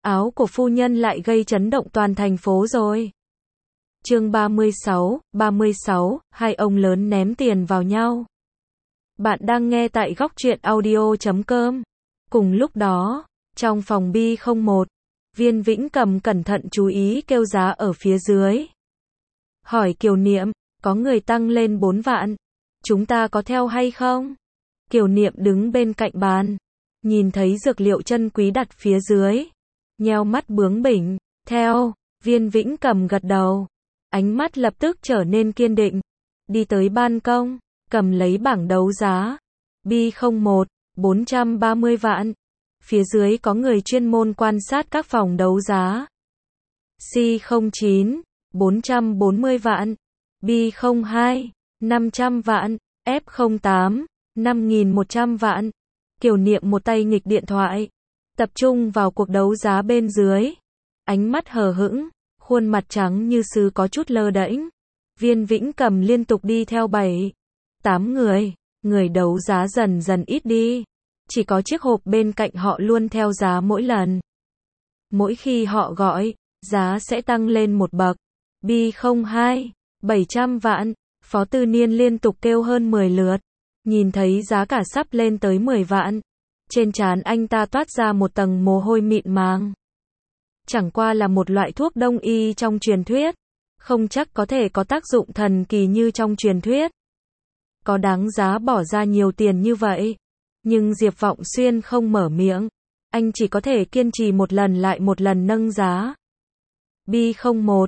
áo của phu nhân lại gây chấn động toàn thành phố rồi. Chương 36, hai ông lớn ném tiền vào nhau. Bạn đang nghe tại góc truyện audio.com. Cùng lúc đó, trong phòng B01, Viên Vĩnh Cầm cẩn thận chú ý kêu giá ở phía dưới. Hỏi Kiều Niệm, có người tăng lên 4 vạn. Chúng ta có theo hay không? Kiều Niệm đứng bên cạnh bàn, nhìn thấy dược liệu chân quý đặt phía dưới. Nheo mắt bướng bỉnh, theo. Viên Vĩnh Cầm gật đầu. Ánh mắt lập tức trở nên kiên định. Đi tới ban công, cầm lấy bảng đấu giá. B01, 430 vạn. Phía dưới có người chuyên môn quan sát các phòng đấu giá. C09, 440 vạn. B02, 500 vạn. F08, 5.100 vạn. Kiều Niệm một tay nghịch điện thoại, tập trung vào cuộc đấu giá bên dưới. Ánh mắt hờ hững, khuôn mặt trắng như sứ có chút lơ đễnh. Viên Vĩnh Cầm liên tục đi theo 7, 8 người đấu giá dần dần ít đi. Chỉ có chiếc hộp bên cạnh họ luôn theo giá mỗi lần. Mỗi khi họ gọi, giá sẽ tăng lên một bậc. B02, 700 vạn. Phó Tư Niên liên tục kêu hơn 10 lượt. Nhìn thấy giá cả sắp lên tới 10 vạn. Trên trán anh ta toát ra một tầng mồ hôi mịn màng. Chẳng qua là một loại thuốc đông y trong truyền thuyết. Không chắc có thể có tác dụng thần kỳ như trong truyền thuyết. Có đáng giá bỏ ra nhiều tiền như vậy. Nhưng Diệp Vọng Xuyên không mở miệng. Anh chỉ có thể kiên trì một lần lại một lần nâng giá. B01,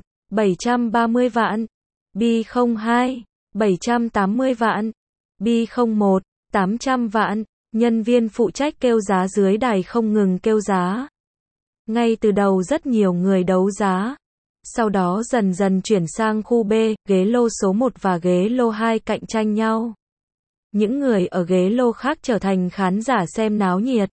730 vạn. B02, 780 vạn. B01, 800 vạn. Nhân viên phụ trách kêu giá dưới đài không ngừng kêu giá. Ngay từ đầu rất nhiều người đấu giá. Sau đó dần dần chuyển sang khu B, ghế lô số 1 và ghế lô 2 cạnh tranh nhau. Những người ở ghế lô khác trở thành khán giả xem náo nhiệt.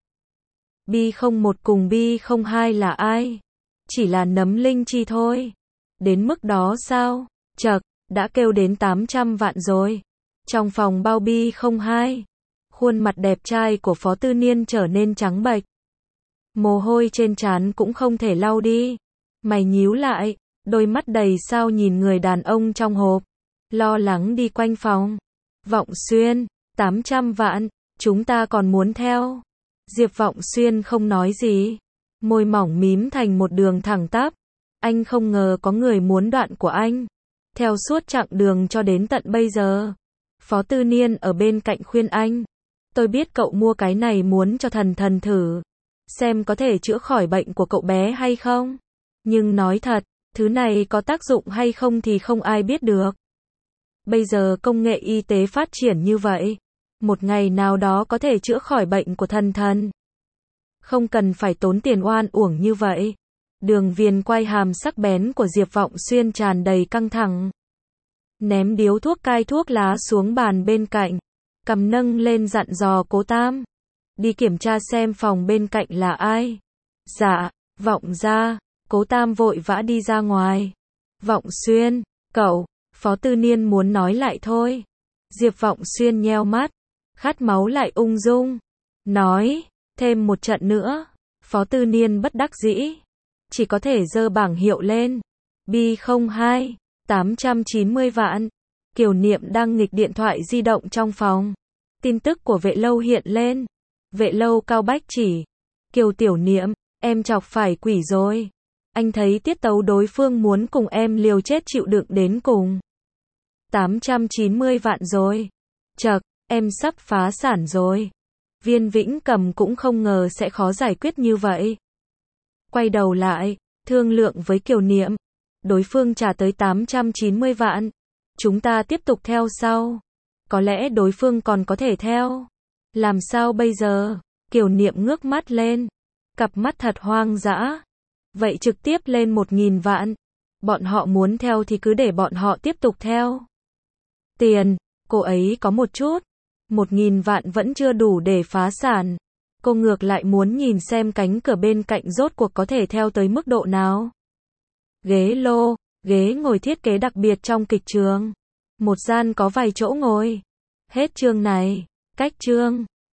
B01 cùng B02 là ai? Chỉ là nấm linh chi thôi. Đến mức đó sao? Chậc, đã kêu đến 800 vạn rồi. Trong phòng bao B02, khuôn mặt đẹp trai của Phó Tư Niên trở nên trắng bệch. Mồ hôi trên trán cũng không thể lau đi. Mày nhíu lại, đôi mắt đầy sao nhìn người đàn ông trong hộp. Lo lắng đi quanh phòng. Vọng Xuyên, 800 vạn, chúng ta còn muốn theo. Diệp Vọng Xuyên không nói gì. Môi mỏng mím thành một đường thẳng tắp. Anh không ngờ có người muốn đoạn của anh. Theo suốt chặng đường cho đến tận bây giờ. Phó Tư Niên ở bên cạnh khuyên anh. Tôi biết cậu mua cái này muốn cho thần thử. Xem có thể chữa khỏi bệnh của cậu bé hay không. Nhưng nói thật, thứ này có tác dụng hay không thì không ai biết được. Bây giờ công nghệ y tế phát triển như vậy. Một ngày nào đó có thể chữa khỏi bệnh của thần. Không cần phải tốn tiền oan uổng như vậy. Đường viền quay hàm sắc bén của Diệp Vọng Xuyên tràn đầy căng thẳng. Ném điếu thuốc cai thuốc lá xuống bàn bên cạnh. Cầm nâng lên dặn dò Cố Tam. Đi kiểm tra xem phòng bên cạnh là ai. Dạ, Vọng ra. Cố Tam vội vã đi ra ngoài. Vọng Xuyên, cậu. Phó Tư Niên muốn nói lại thôi. Diệp Vọng Xuyên nheo mắt. Khát máu lại ung dung. Nói, thêm một trận nữa. Phó Tư Niên bất đắc dĩ. Chỉ có thể giơ bảng hiệu lên. B02, 890 vạn. Kiều Niệm đang nghịch điện thoại di động trong phòng. Tin tức của Vệ Lâu hiện lên. Vệ Lâu Cao Bách chỉ. Kiều Tiểu Niệm, em chọc phải quỷ rồi. Anh thấy tiết tấu đối phương muốn cùng em liều chết chịu đựng đến cùng. 890 vạn rồi. Chậc, em sắp phá sản rồi. Viên Vĩnh Cầm cũng không ngờ sẽ khó giải quyết như vậy. Quay đầu lại, thương lượng với Kiều Niệm. Đối phương trả tới 890 vạn. Chúng ta tiếp tục theo sau. Có lẽ đối phương còn có thể theo. Làm sao bây giờ? Kiều Niệm ngước mắt lên. Cặp mắt thật hoang dã. Vậy trực tiếp lên 1.000 vạn. Bọn họ muốn theo thì cứ để bọn họ tiếp tục theo. Tiền, cô ấy có một chút. 1.000 vạn vẫn chưa đủ để phá sản. Cô ngược lại muốn nhìn xem cánh cửa bên cạnh rốt cuộc có thể theo tới mức độ nào. Ghế lô, ghế ngồi thiết kế đặc biệt trong kịch trường. Một gian có vài chỗ ngồi. Hết chương này. Cách chương.